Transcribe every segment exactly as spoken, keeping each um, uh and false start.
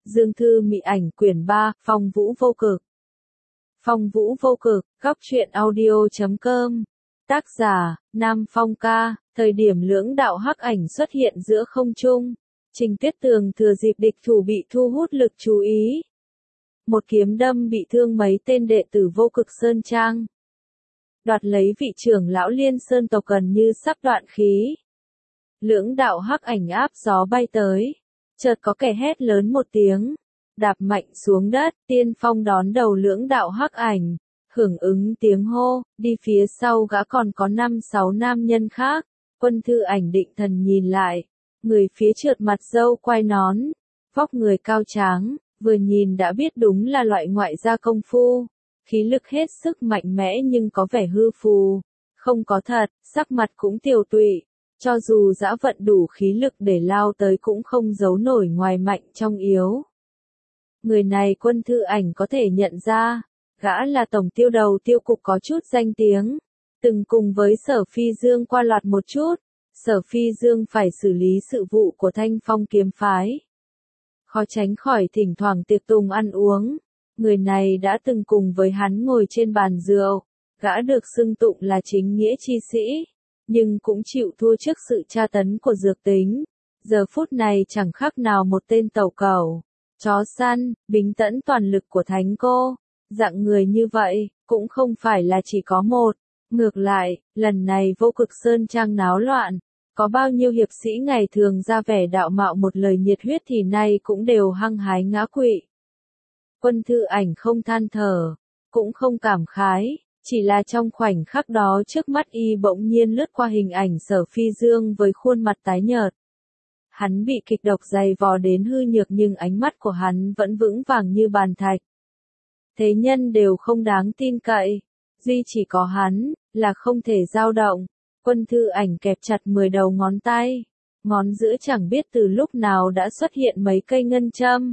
Dương Thư Mị Ảnh quyển ba, Phong Vũ Vô Cực. Phong Vũ Vô Cực, góc truyện audio chấm com. Tác giả, Nam Phong Ca, thời điểm lưỡng đạo hắc ảnh xuất hiện giữa không trung. Trình Tuyết Tường thừa dịp địch thủ bị thu hút lực chú ý. Một kiếm đâm bị thương mấy tên đệ tử Vô Cực Sơn Trang. Đoạt lấy vị trưởng lão Liên Sơn tộc gần như sắp đoạn khí. Lưỡng đạo hắc ảnh áp gió bay tới. Chợt có kẻ hét lớn một tiếng, đạp mạnh xuống đất, tiên phong đón đầu lưỡng đạo hắc ảnh, hưởng ứng tiếng hô, đi phía sau gã còn có năm sáu nam nhân khác. Quân Thư Ảnh định thần nhìn lại, người phía trượt mặt râu quai nón, vóc người cao tráng, vừa nhìn đã biết đúng là loại ngoại gia công phu, khí lực hết sức mạnh mẽ nhưng có vẻ hư phù, không có thật, sắc mặt cũng tiều tụy. Cho dù dã vận đủ khí lực để lao tới cũng không giấu nổi ngoài mạnh trong yếu. Người này Quân Thư Ảnh có thể nhận ra, gã là tổng tiêu đầu tiêu cục có chút danh tiếng, từng cùng với Sở Phi Dương qua loạt một chút, Sở Phi Dương phải xử lý sự vụ của Thanh Phong kiếm phái. Khó tránh khỏi thỉnh thoảng tiệc tùng ăn uống, người này đã từng cùng với hắn ngồi trên bàn rượu, gã được xưng tụng là chính nghĩa chi sĩ. Nhưng cũng chịu thua trước sự tra tấn của dược tính. Giờ phút này chẳng khác nào một tên tàu cẩu, chó săn, bính tẫn toàn lực của thánh cô. Dạng người như vậy, cũng không phải là chỉ có một. Ngược lại, lần này Vô Cực Sơn Trang náo loạn. Có bao nhiêu hiệp sĩ ngày thường ra vẻ đạo mạo một lời nhiệt huyết thì nay cũng đều hăng hái ngã quỵ. Quân Thư Ảnh không than thở, cũng không cảm khái. Chỉ là trong khoảnh khắc đó trước mắt y bỗng nhiên lướt qua hình ảnh Sở Phi Dương với khuôn mặt tái nhợt. Hắn bị kịch độc dày vò đến hư nhược nhưng ánh mắt của hắn vẫn vững vàng như bàn thạch. Thế nhân đều không đáng tin cậy, duy chỉ có hắn, là không thể dao động. Quân Thư Ảnh kẹp chặt mười đầu ngón tay, ngón giữa chẳng biết từ lúc nào đã xuất hiện mấy cây ngân châm.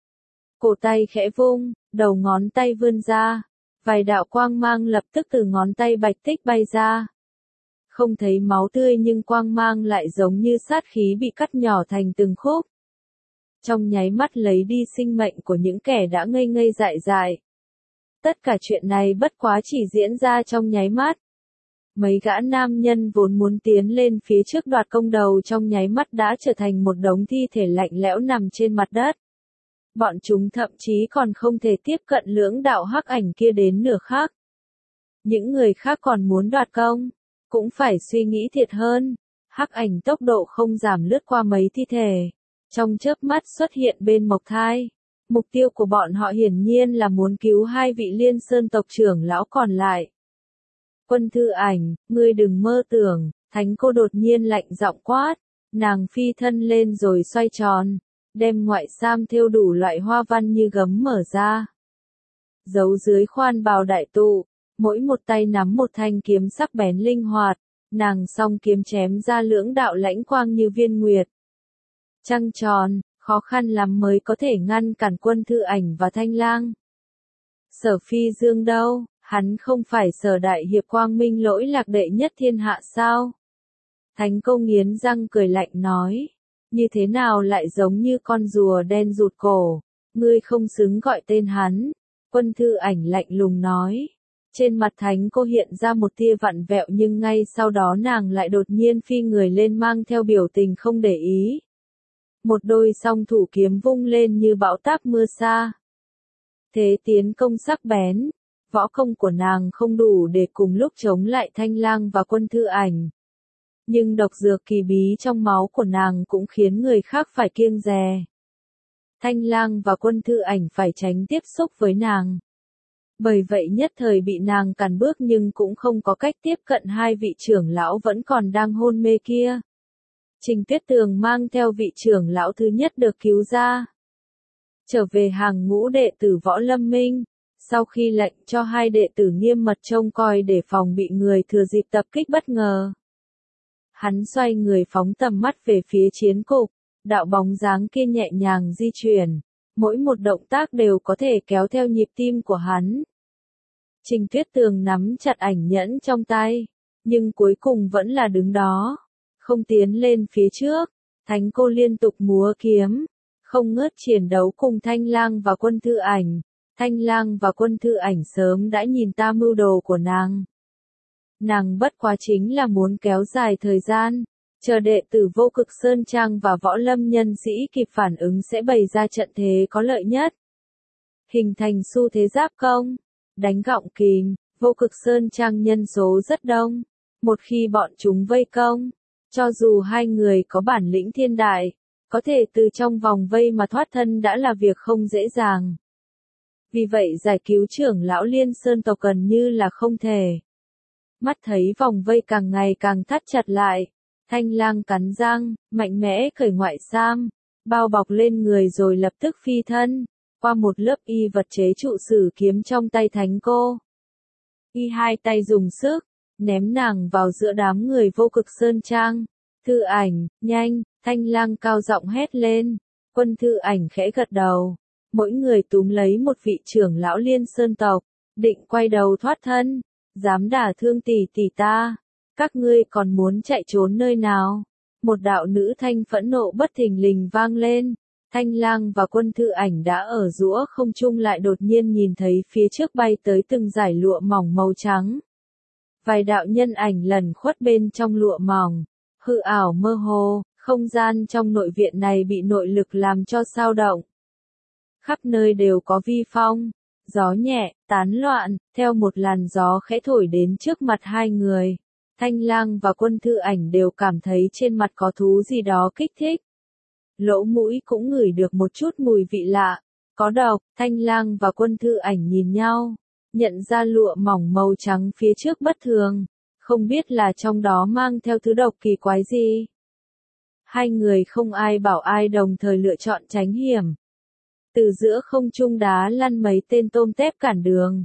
Cổ tay khẽ vung, đầu ngón tay vươn ra. Vài đạo quang mang lập tức từ ngón tay bạch tích bay ra. Không thấy máu tươi nhưng quang mang lại giống như sát khí bị cắt nhỏ thành từng khúc. Trong nháy mắt lấy đi sinh mệnh của những kẻ đã ngây ngây dại dại. Tất cả chuyện này bất quá chỉ diễn ra trong nháy mắt. Mấy gã nam nhân vốn muốn tiến lên phía trước đoạt công đầu trong nháy mắt đã trở thành một đống thi thể lạnh lẽo nằm trên mặt đất. Bọn chúng thậm chí còn không thể tiếp cận lưỡng đạo hắc ảnh kia đến nửa khắc. Những người khác còn muốn đoạt công, cũng phải suy nghĩ thiệt hơn. Hắc ảnh tốc độ không giảm lướt qua mấy thi thể, trong chớp mắt xuất hiện bên Mộc Thai. Mục tiêu của bọn họ hiển nhiên là muốn cứu hai vị Liên Sơn tộc trưởng lão còn lại. Quân Thư Ảnh, ngươi đừng mơ tưởng, thánh cô đột nhiên lạnh giọng quát, nàng phi thân lên rồi xoay tròn. Đem ngoại sam thêu đủ loại hoa văn như gấm mở ra. Giấu dưới khoan bào đại tụ, mỗi một tay nắm một thanh kiếm sắc bén linh hoạt, nàng song kiếm chém ra lưỡng đạo lãnh quang như viên nguyệt. Trăng tròn, khó khăn lắm mới có thể ngăn cản Quân Thư Ảnh và Thanh Lang. Sở Phi Dương đâu, hắn không phải Sở đại hiệp quang minh lỗi lạc đệ nhất thiên hạ sao? Thánh cô nghiến răng cười lạnh nói. Như thế nào lại giống như con rùa đen rụt cổ, ngươi không xứng gọi tên hắn. Quân Thư Ảnh lạnh lùng nói. Trên mặt thánh cô hiện ra một tia vặn vẹo nhưng ngay sau đó nàng lại đột nhiên phi người lên mang theo biểu tình không để ý. Một đôi song thủ kiếm vung lên như bão táp mưa xa. Thế tiến công sắc bén, võ công của nàng không đủ để cùng lúc chống lại Thanh Lang và Quân Thư Ảnh. Nhưng độc dược kỳ bí trong máu của nàng cũng khiến người khác phải kiêng dè. Thanh Lang và Quân Thư Ảnh phải tránh tiếp xúc với nàng. Bởi vậy nhất thời bị nàng cản bước nhưng cũng không có cách tiếp cận hai vị trưởng lão vẫn còn đang hôn mê kia. Trình Tuyết Tường mang theo vị trưởng lão thứ nhất được cứu ra. Trở về hàng ngũ đệ tử Võ Lâm Minh, sau khi lệnh cho hai đệ tử nghiêm mật trông coi để phòng bị người thừa dịp tập kích bất ngờ. Hắn xoay người phóng tầm mắt về phía chiến cục, đạo bóng dáng kia nhẹ nhàng di chuyển, mỗi một động tác đều có thể kéo theo nhịp tim của hắn. Trình Tuyết Tường nắm chặt ảnh nhẫn trong tay, nhưng cuối cùng vẫn là đứng đó, không tiến lên phía trước. Thánh cô liên tục múa kiếm, không ngớt chiến đấu cùng Thanh Lang và Quân Thư Ảnh. Thanh Lang và Quân Thư Ảnh sớm đã nhìn ta mưu đồ của nàng. Nàng bất quá chính là muốn kéo dài thời gian, chờ đệ tử Vô Cực Sơn Trang và võ lâm nhân sĩ kịp phản ứng sẽ bày ra trận thế có lợi nhất. Hình thành xu thế giáp công, đánh gọng kìm. Vô Cực Sơn Trang nhân số rất đông. Một khi bọn chúng vây công, cho dù hai người có bản lĩnh thiên đại, có thể từ trong vòng vây mà thoát thân đã là việc không dễ dàng. Vì vậy giải cứu trưởng lão Liên Sơn tộc gần như là không thể. Mắt thấy vòng vây càng ngày càng thắt chặt lại, Thanh Lang cắn răng, mạnh mẽ cởi ngoại sam, bao bọc lên người rồi lập tức phi thân, qua một lớp y vật chế trụ sử kiếm trong tay thánh cô. Y hai tay dùng sức, ném nàng vào giữa đám người Vô Cực Sơn Trang. Thư Ảnh, nhanh, Thanh Lang cao giọng hét lên. Quân Thư Ảnh khẽ gật đầu. Mỗi người túm lấy một vị trưởng lão Liên Sơn tộc, định quay đầu thoát thân. Dám đả thương tỷ tỷ ta, các ngươi còn muốn chạy trốn nơi nào? Một đạo nữ thanh phẫn nộ bất thình lình vang lên. Thanh Lang và Quân Thư Ảnh đã ở giữa không trung lại đột nhiên nhìn thấy phía trước bay tới từng dải lụa mỏng màu trắng. Vài đạo nhân ảnh lẩn khuất bên trong lụa mỏng, hư ảo mơ hồ, không gian trong nội viện này bị nội lực làm cho xao động. Khắp nơi đều có vi phong, gió nhẹ, tán loạn, theo một làn gió khẽ thổi đến trước mặt hai người. Thanh Lang và Quân Thư Ảnh đều cảm thấy trên mặt có thú gì đó kích thích. Lỗ mũi cũng ngửi được một chút mùi vị lạ, có độc. Thanh Lang và Quân Thư Ảnh nhìn nhau, nhận ra lụa mỏng màu trắng phía trước bất thường, không biết là trong đó mang theo thứ độc kỳ quái gì. Hai người không ai bảo ai đồng thời lựa chọn tránh hiểm. Từ giữa không trung đá lăn mấy tên tôm tép cản đường.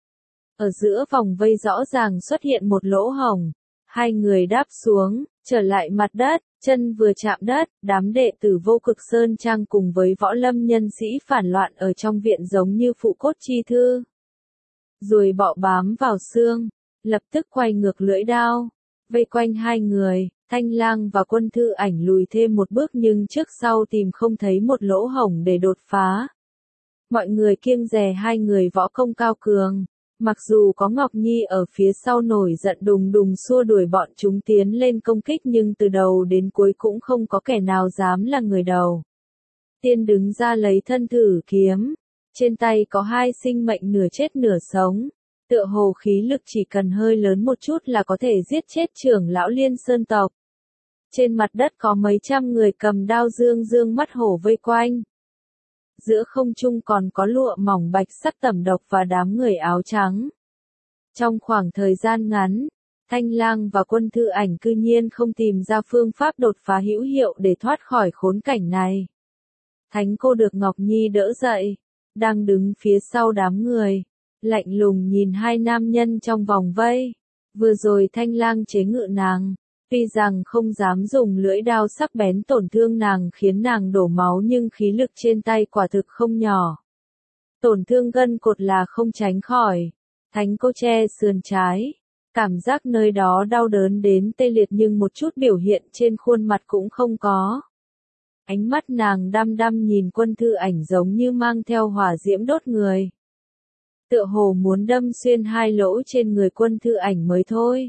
Ở giữa vòng vây rõ ràng xuất hiện một lỗ hổng. Hai người đáp xuống, trở lại mặt đất, chân vừa chạm đất, đám đệ tử Vô Cực Sơn Trang cùng với võ lâm nhân sĩ phản loạn ở trong viện giống như phụ cốt chi thư. Ruồi bọ bám vào xương, lập tức quay ngược lưỡi đao, vây quanh hai người. Thanh Lang và Quân Thư Ảnh lùi thêm một bước nhưng trước sau tìm không thấy một lỗ hổng để đột phá. Mọi người kiêng dè hai người võ công cao cường. Mặc dù có Ngọc Nhi ở phía sau nổi giận đùng đùng xua đuổi bọn chúng tiến lên công kích nhưng từ đầu đến cuối cũng không có kẻ nào dám là người đầu tiên đứng ra lấy thân thử kiếm. Trên tay có hai sinh mệnh nửa chết nửa sống. Tựa hồ khí lực chỉ cần hơi lớn một chút là có thể giết chết trưởng lão Liên Sơn tộc. Trên mặt đất có mấy trăm người cầm đao dương dương mắt hổ vây quanh. Giữa không trung còn có lụa mỏng bạch sắc tẩm độc và đám người áo trắng. Trong khoảng thời gian ngắn, Thanh Lang và Quân Thư Ảnh cư nhiên không tìm ra phương pháp đột phá hữu hiệu để thoát khỏi khốn cảnh này. Thánh cô được Ngọc Nhi đỡ dậy, đang đứng phía sau đám người, lạnh lùng nhìn hai nam nhân trong vòng vây. Vừa rồi Thanh Lang chế ngự nàng, tuy rằng không dám dùng lưỡi đao sắc bén tổn thương nàng khiến nàng đổ máu nhưng khí lực trên tay quả thực không nhỏ. Tổn thương gân cột là không tránh khỏi. Thánh cô che sườn trái, cảm giác nơi đó đau đớn đến tê liệt nhưng một chút biểu hiện trên khuôn mặt cũng không có. Ánh mắt nàng đăm đăm nhìn Quân Thư Ảnh giống như mang theo hỏa diễm đốt người. Tựa hồ muốn đâm xuyên hai lỗ trên người Quân Thư Ảnh mới thôi.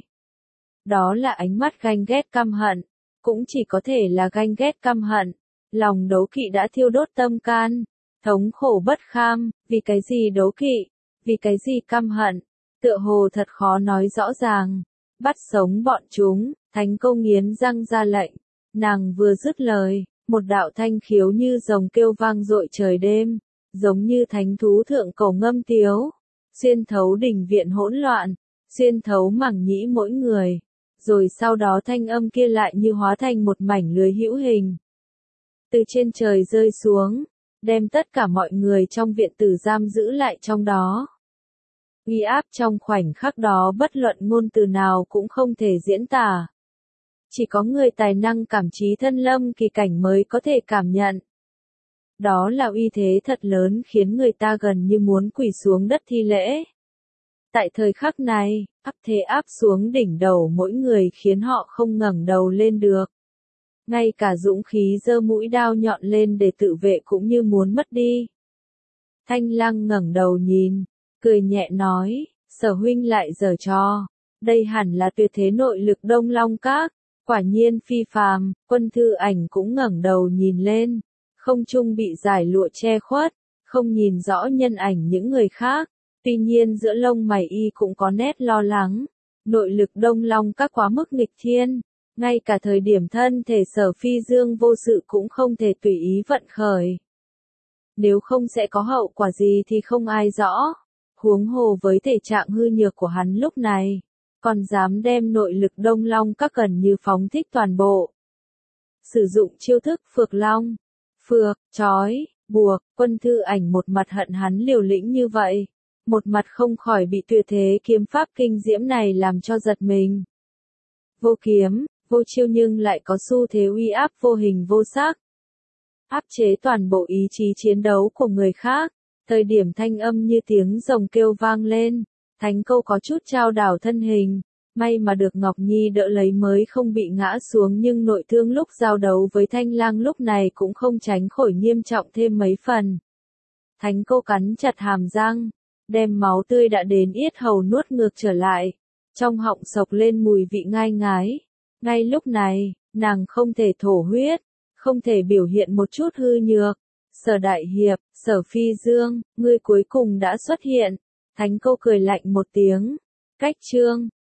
Đó là ánh mắt ganh ghét căm hận, cũng chỉ có thể là ganh ghét căm hận. Lòng đố kỵ đã thiêu đốt tâm can, thống khổ bất kham. Vì cái gì đố kỵ, vì cái gì căm hận, tựa hồ thật khó nói rõ ràng. Bắt sống bọn chúng. Thánh cô nghiến răng ra lệnh. Nàng vừa dứt lời, một đạo thanh khiếu như rồng kêu vang dội trời đêm, giống như thánh thú thượng cổ ngâm tiếu, xuyên thấu đình viện hỗn loạn, xuyên thấu mảng nhĩ mỗi người. Rồi sau đó thanh âm kia lại như hóa thành một mảnh lưới hữu hình. Từ trên trời rơi xuống, đem tất cả mọi người trong viện tử giam giữ lại trong đó. Uy áp trong khoảnh khắc đó bất luận ngôn từ nào cũng không thể diễn tả. Chỉ có người tài năng cảm trí thân lâm kỳ cảnh mới có thể cảm nhận. Đó là uy thế thật lớn khiến người ta gần như muốn quỳ xuống đất thi lễ. Tại thời khắc này, áp thế áp xuống đỉnh đầu mỗi người khiến họ không ngẩng đầu lên được. ngay cả dũng khí giơ mũi đao nhọn lên để tự vệ cũng như muốn mất đi. Thanh Lăng ngẩng đầu nhìn, cười nhẹ nói, Sở huynh lại giở trò, đây hẳn là tuyệt thế nội lực Đông Long Các, quả nhiên phi phàm. Quân Thư Ảnh cũng ngẩng đầu nhìn lên, không trung bị dải lụa che khuất, không nhìn rõ nhân ảnh những người khác, tuy nhiên giữa lông mày y cũng có nét lo lắng, nội lực Đông Long Các quá mức nghịch thiên, ngay cả thời điểm thân thể Sở Phi Dương vô sự cũng không thể tùy ý vận khởi. Nếu không sẽ có hậu quả gì thì không ai rõ, huống hồ với thể trạng hư nhược của hắn lúc này, còn dám đem nội lực Đông Long Các gần như phóng thích toàn bộ. Sử dụng chiêu thức Phược Long, phược, trói, buộc. Quân Thư Ảnh một mặt hận hắn liều lĩnh như vậy, một mặt không khỏi bị tuyệt thế kiếm pháp kinh diễm này làm cho giật mình. Vô kiếm, vô chiêu nhưng lại có xu thế uy áp vô hình vô sắc, áp chế toàn bộ ý chí chiến đấu của người khác. Thời điểm thanh âm như tiếng rồng kêu vang lên, Thánh Câu có chút chao đảo thân hình, may mà được Ngọc Nhi đỡ lấy mới không bị ngã xuống, nhưng nội thương lúc giao đấu với Thanh Lang lúc này cũng không tránh khỏi nghiêm trọng thêm mấy phần. Thánh Câu cắn chặt hàm răng, đem máu tươi đã đến yết hầu nuốt ngược trở lại, trong họng sộc lên mùi vị ngai ngái. Ngay lúc này, nàng không thể thổ huyết, không thể biểu hiện một chút hư nhược. Sở Đại Hiệp, Sở Phi Dương, ngươi cuối cùng đã xuất hiện. Thánh Câu cười lạnh một tiếng. Cách chương